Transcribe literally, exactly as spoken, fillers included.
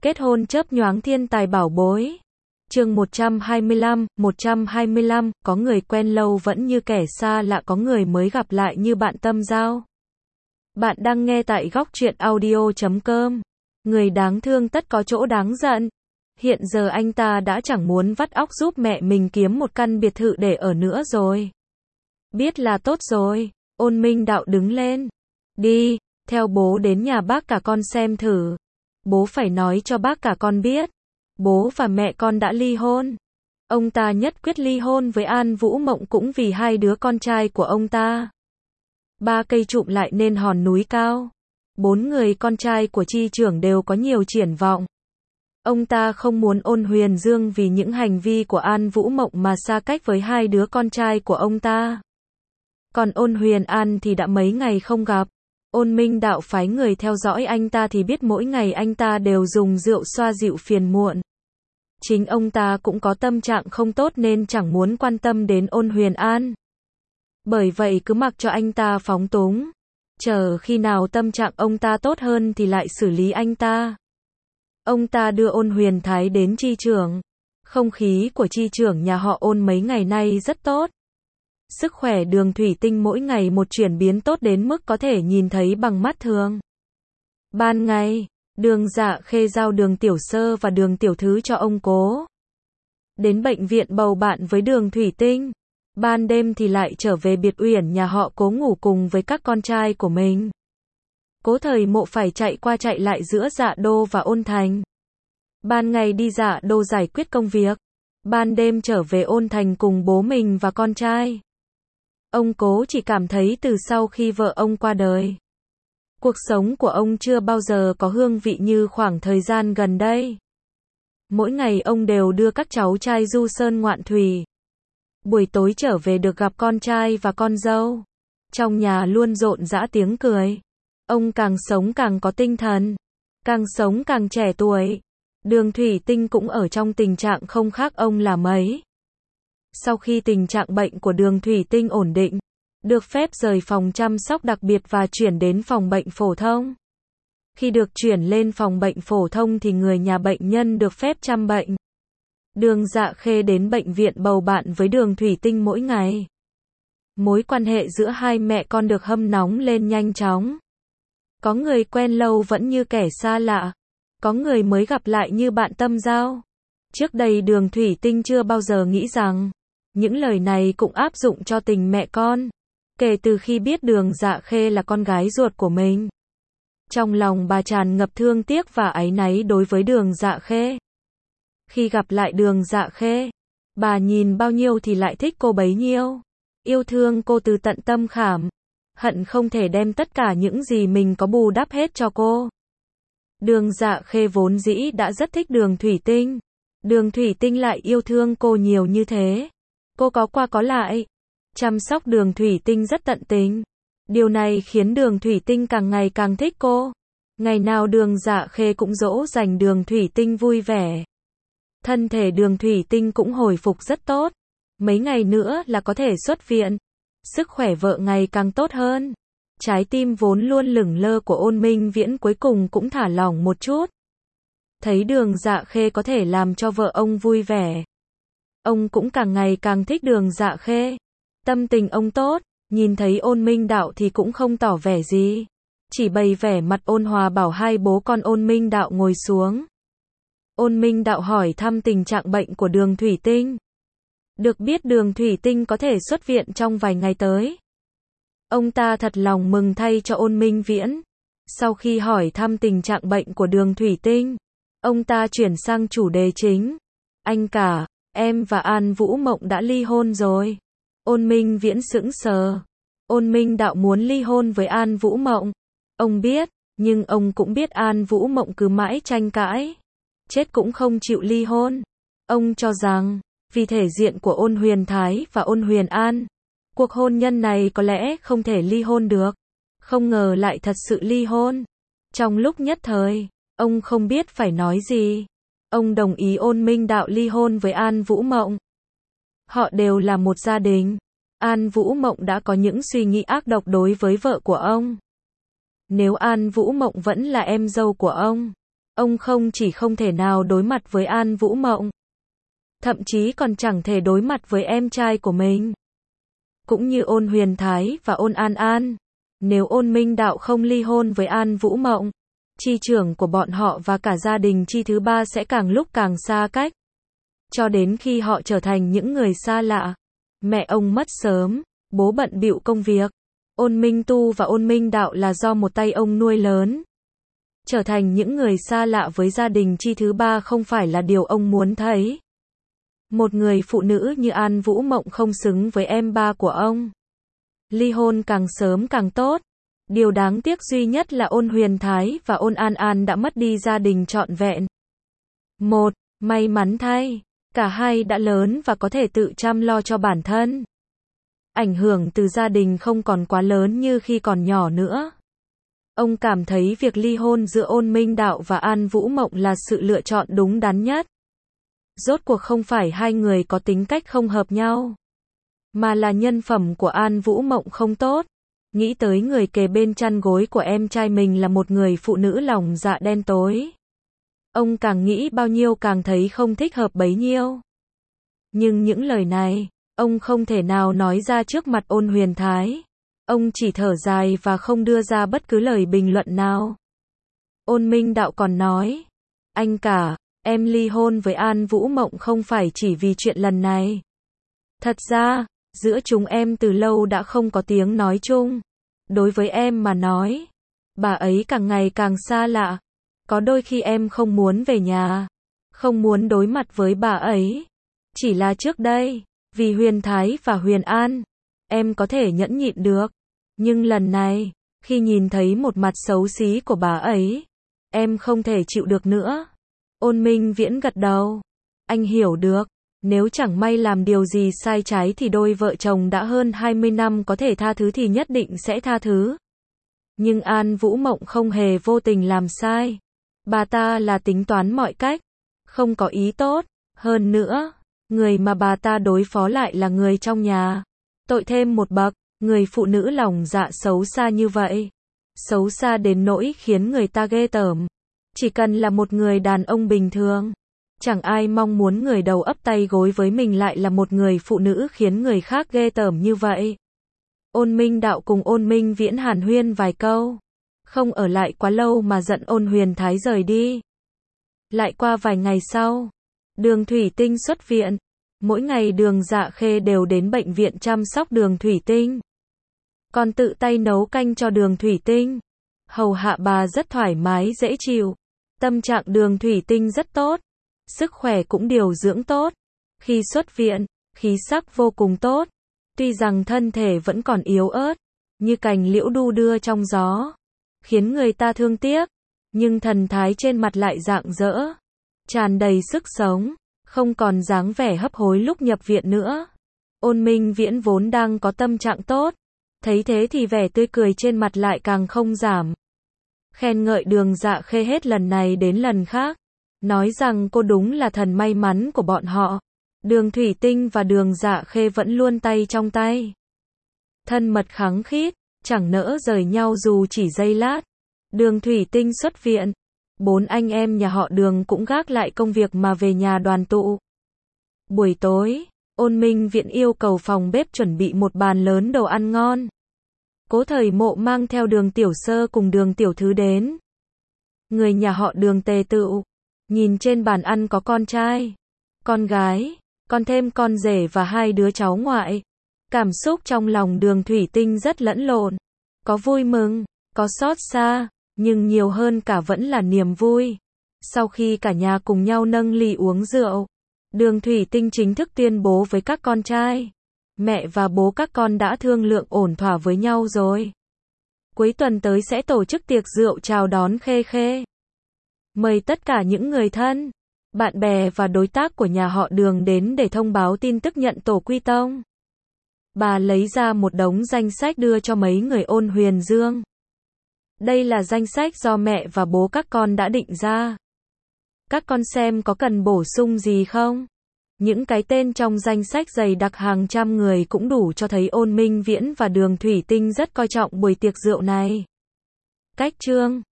Kết hôn chớp nhoáng thiên tài bảo bối. Chương một trăm hai mươi lăm, một trăm hai mươi lăm, có người quen lâu vẫn như kẻ xa lạ, có người mới gặp lại như bạn tâm giao. Bạn đang nghe tại góc truyện audio chấm com. Người đáng thương tất có chỗ đáng giận. Hiện giờ anh ta đã chẳng muốn vắt óc giúp mẹ mình kiếm một căn biệt thự để ở nữa rồi. Biết là tốt rồi. Ôn Minh Đạo đứng lên. Đi, theo bố đến nhà bác cả con xem thử. Bố phải nói cho bác cả con biết. Bố và mẹ con đã ly hôn. Ông ta nhất quyết ly hôn với An Vũ Mộng cũng vì hai đứa con trai của ông ta. Ba cây trụm lại nên hòn núi cao. Bốn người con trai của chi trưởng đều có nhiều triển vọng. Ông ta không muốn Ôn Huyền Dương vì những hành vi của An Vũ Mộng mà xa cách với hai đứa con trai của ông ta. Còn Ôn Huyền An thì đã mấy ngày không gặp. Ôn Minh Đạo phái người theo dõi anh ta thì biết mỗi ngày anh ta đều dùng rượu xoa dịu phiền muộn. Chính ông ta cũng có tâm trạng không tốt nên chẳng muốn quan tâm đến Ôn Huyền An. Bởi vậy cứ mặc cho anh ta phóng túng. Chờ khi nào tâm trạng ông ta tốt hơn thì lại xử lý anh ta. Ông ta đưa Ôn Huyền Thái đến chi trưởng. Không khí của chi trưởng nhà họ Ôn mấy ngày nay rất tốt. Sức khỏe Đường Thủy Tinh mỗi ngày một chuyển biến tốt đến mức có thể nhìn thấy bằng mắt thường. Ban ngày, Đường Dạ Khê giao Đường Tiểu Sơ và Đường Tiểu Thứ cho ông Cố. Đến bệnh viện bầu bạn với Đường Thủy Tinh. Ban đêm thì lại trở về biệt uyển nhà họ Cố ngủ cùng với các con trai của mình. Cố Thời Mộ phải chạy qua chạy lại giữa Dạ Đô và Ôn Thành. Ban ngày đi Dạ Đô giải quyết công việc. Ban đêm trở về Ôn Thành cùng bố mình và con trai. Ông Cố chỉ cảm thấy từ sau khi vợ ông qua đời, cuộc sống của ông chưa bao giờ có hương vị như khoảng thời gian gần đây. Mỗi ngày ông đều đưa các cháu trai du sơn ngoạn thủy. Buổi tối trở về được gặp con trai và con dâu. Trong nhà luôn rộn rã tiếng cười. Ông càng sống càng có tinh thần, càng sống càng trẻ tuổi. Đường Thủy Tinh cũng ở trong tình trạng không khác ông là mấy. Sau khi tình trạng bệnh của Đường Thủy Tinh ổn định, được phép rời phòng chăm sóc đặc biệt và chuyển đến phòng bệnh phổ thông. Khi được chuyển lên phòng bệnh phổ thông thì người nhà bệnh nhân được phép chăm bệnh. Đường Dạ Khê đến bệnh viện bầu bạn với Đường Thủy Tinh mỗi ngày. Mối quan hệ giữa hai mẹ con được hâm nóng lên nhanh chóng. Có người quen lâu vẫn như kẻ xa lạ. Có người mới gặp lại như bạn tâm giao. Trước đây Đường Thủy Tinh chưa bao giờ nghĩ rằng những lời này cũng áp dụng cho tình mẹ con. Kể từ khi biết Đường Dạ Khê là con gái ruột của mình, trong lòng bà tràn ngập thương tiếc và áy náy đối với Đường Dạ Khê. Khi gặp lại Đường Dạ Khê, bà nhìn bao nhiêu thì lại thích cô bấy nhiêu. Yêu thương cô từ tận tâm khảm. Hận không thể đem tất cả những gì mình có bù đắp hết cho cô. Đường Dạ Khê vốn dĩ đã rất thích Đường Thủy Tinh. Đường Thủy Tinh lại yêu thương cô nhiều như thế. Cô có qua có lại. Chăm sóc Đường Thủy Tinh rất tận tình. Điều này khiến Đường Thủy Tinh càng ngày càng thích cô. Ngày nào Đường Dạ Khê cũng dỗ dành Đường Thủy Tinh vui vẻ. Thân thể Đường Thủy Tinh cũng hồi phục rất tốt. Mấy ngày nữa là có thể xuất viện. Sức khỏe vợ ngày càng tốt hơn. Trái tim vốn luôn lửng lơ của Ôn Minh Viễn cuối cùng cũng thả lỏng một chút. Thấy Đường Dạ Khê có thể làm cho vợ ông vui vẻ. Ông cũng càng ngày càng thích Đường Dạ Khê. Tâm tình ông tốt, nhìn thấy Ôn Minh Đạo thì cũng không tỏ vẻ gì. Chỉ bày vẻ mặt ôn hòa bảo hai bố con Ôn Minh Đạo ngồi xuống. Ôn Minh Đạo hỏi thăm tình trạng bệnh của Đường Thủy Tinh. Được biết Đường Thủy Tinh có thể xuất viện trong vài ngày tới. Ông ta thật lòng mừng thay cho Ôn Minh Viễn. Sau khi hỏi thăm tình trạng bệnh của Đường Thủy Tinh, ông ta chuyển sang chủ đề chính. Anh cả, em và An Vũ Mộng đã ly hôn rồi. Ôn Minh Viễn sững sờ. Ôn Minh Đạo muốn ly hôn với An Vũ Mộng. Ông biết, nhưng ông cũng biết An Vũ Mộng cứ mãi tranh cãi. Chết cũng không chịu ly hôn. Ông cho rằng, vì thể diện của Ôn Huyền Thái và Ôn Huyền An, cuộc hôn nhân này có lẽ không thể ly hôn được. Không ngờ lại thật sự ly hôn. Trong lúc nhất thời, ông không biết phải nói gì. Ông đồng ý Ôn Minh Đạo ly hôn với An Vũ Mộng. Họ đều là một gia đình. An Vũ Mộng đã có những suy nghĩ ác độc đối với vợ của ông. Nếu An Vũ Mộng vẫn là em dâu của ông, Ông không chỉ không thể nào đối mặt với An Vũ Mộng, thậm chí còn chẳng thể đối mặt với em trai của mình. Cũng như Ôn Huyền Thái và Ôn An An. Nếu Ôn Minh Đạo không ly hôn với An Vũ Mộng, Chi trưởng của bọn họ và cả gia đình Chi thứ ba sẽ càng lúc càng xa cách. Cho đến khi họ trở thành những người xa lạ. Mẹ ông mất sớm, bố bận bịu công việc. Ôn Minh Tu và Ôn Minh Đạo là do một tay ông nuôi lớn. Trở thành những người xa lạ với gia đình Chi thứ ba không phải là điều ông muốn thấy. Một người phụ nữ như An Vũ Mộng không xứng với em ba của ông. Ly hôn càng sớm càng tốt. Điều đáng tiếc duy nhất là Ôn Huyền Thái và Ôn An An đã mất đi gia đình trọn vẹn. Một, may mắn thay, cả hai đã lớn và có thể tự chăm lo cho bản thân. Ảnh hưởng từ gia đình không còn quá lớn như khi còn nhỏ nữa. Ông cảm thấy việc ly hôn giữa Ôn Minh Đạo và An Vũ Mộng là sự lựa chọn đúng đắn nhất. Rốt cuộc không phải hai người có tính cách không hợp nhau, mà là nhân phẩm của An Vũ Mộng không tốt. Nghĩ tới người kề bên chăn gối của em trai mình là một người phụ nữ lòng dạ đen tối. Ông càng nghĩ bao nhiêu càng thấy không thích hợp bấy nhiêu. Nhưng những lời này, ông không thể nào nói ra trước mặt Ôn Huyền Thái. Ông chỉ thở dài và không đưa ra bất cứ lời bình luận nào. Ôn Minh Đạo còn nói, anh cả, em ly hôn với An Vũ Mộng không phải chỉ vì chuyện lần này. Thật ra, giữa chúng em từ lâu đã không có tiếng nói chung. Đối với em mà nói, bà ấy càng ngày càng xa lạ. Có đôi khi em không muốn về nhà, không muốn đối mặt với bà ấy. Chỉ là trước đây, vì Huyền Thái và Huyền An, em có thể nhẫn nhịn được. Nhưng lần này, khi nhìn thấy một mặt xấu xí của bà ấy, em không thể chịu được nữa. Ôn Minh Viễn gật đầu. Anh hiểu được, nếu chẳng may làm điều gì sai trái thì đôi vợ chồng đã hơn hai mươi năm có thể tha thứ thì nhất định sẽ tha thứ. Nhưng An Vũ Mộng không hề vô tình làm sai. Bà ta là tính toán mọi cách, không có ý tốt. Hơn nữa, người mà bà ta đối phó lại là người trong nhà. Tội thêm một bậc, người phụ nữ lòng dạ xấu xa như vậy. Xấu xa đến nỗi khiến người ta ghê tởm. Chỉ cần là một người đàn ông bình thường, chẳng ai mong muốn người đầu ấp tay gối với mình lại là một người phụ nữ khiến người khác ghê tởm như vậy. Ôn Minh Đạo cùng Ôn Minh Viễn hàn huyên vài câu. Không ở lại quá lâu mà giận Ôn Huyền Thái rời đi. Lại qua vài ngày sau, Đường Thủy Tinh xuất viện. Mỗi ngày Đường Dạ Khê đều đến bệnh viện chăm sóc Đường Thủy Tinh. Còn tự tay nấu canh cho Đường Thủy Tinh. Hầu hạ bà rất thoải mái dễ chịu. Tâm trạng Đường Thủy Tinh rất tốt. Sức khỏe cũng điều dưỡng tốt. Khi xuất viện, khí sắc vô cùng tốt. Tuy rằng thân thể vẫn còn yếu ớt, như cành liễu đu đưa trong gió, khiến người ta thương tiếc, nhưng thần thái trên mặt lại rạng rỡ, tràn đầy sức sống, không còn dáng vẻ hấp hối lúc nhập viện nữa. Ôn Minh Viễn vốn đang có tâm trạng tốt, thấy thế thì vẻ tươi cười trên mặt lại càng không giảm. Khen ngợi Đường Dạ Khê hết lần này đến lần khác, nói rằng cô đúng là thần may mắn của bọn họ. Đường Thủy Tinh và Đường Dạ Khê vẫn luôn tay trong tay, thân mật khăng khít, chẳng nỡ rời nhau dù chỉ giây lát. Đường Thủy Tinh xuất viện, bốn anh em nhà họ Đường cũng gác lại công việc mà về nhà đoàn tụ. Buổi tối, Ôn Minh Viễn yêu cầu phòng bếp chuẩn bị một bàn lớn đồ ăn ngon. Cố Thời Mộ mang theo Đường Tiểu Sơ cùng Đường Tiểu Thứ đến. Người nhà họ Đường tề tựu, nhìn trên bàn ăn có con trai, con gái, còn thêm con rể và hai đứa cháu ngoại. Cảm xúc trong lòng Đường Thủy Tinh rất lẫn lộn, có vui mừng, có xót xa, nhưng nhiều hơn cả vẫn là niềm vui. Sau khi cả nhà cùng nhau nâng ly uống rượu, Đường Thủy Tinh chính thức tuyên bố với các con trai, mẹ và bố các con đã thương lượng ổn thỏa với nhau rồi. Cuối tuần tới sẽ tổ chức tiệc rượu chào đón Khê Khê. Mời tất cả những người thân, bạn bè và đối tác của nhà họ Đường đến để thông báo tin tức nhận tổ quy tông. Bà lấy ra một đống danh sách đưa cho mấy người Ôn Huyền Dương. Đây là danh sách do mẹ và bố các con đã định ra. Các con xem có cần bổ sung gì không? Những cái tên trong danh sách dày đặc hàng trăm người cũng đủ cho thấy Ôn Minh Viễn và Đường Thủy Tinh rất coi trọng buổi tiệc rượu này. Cách chương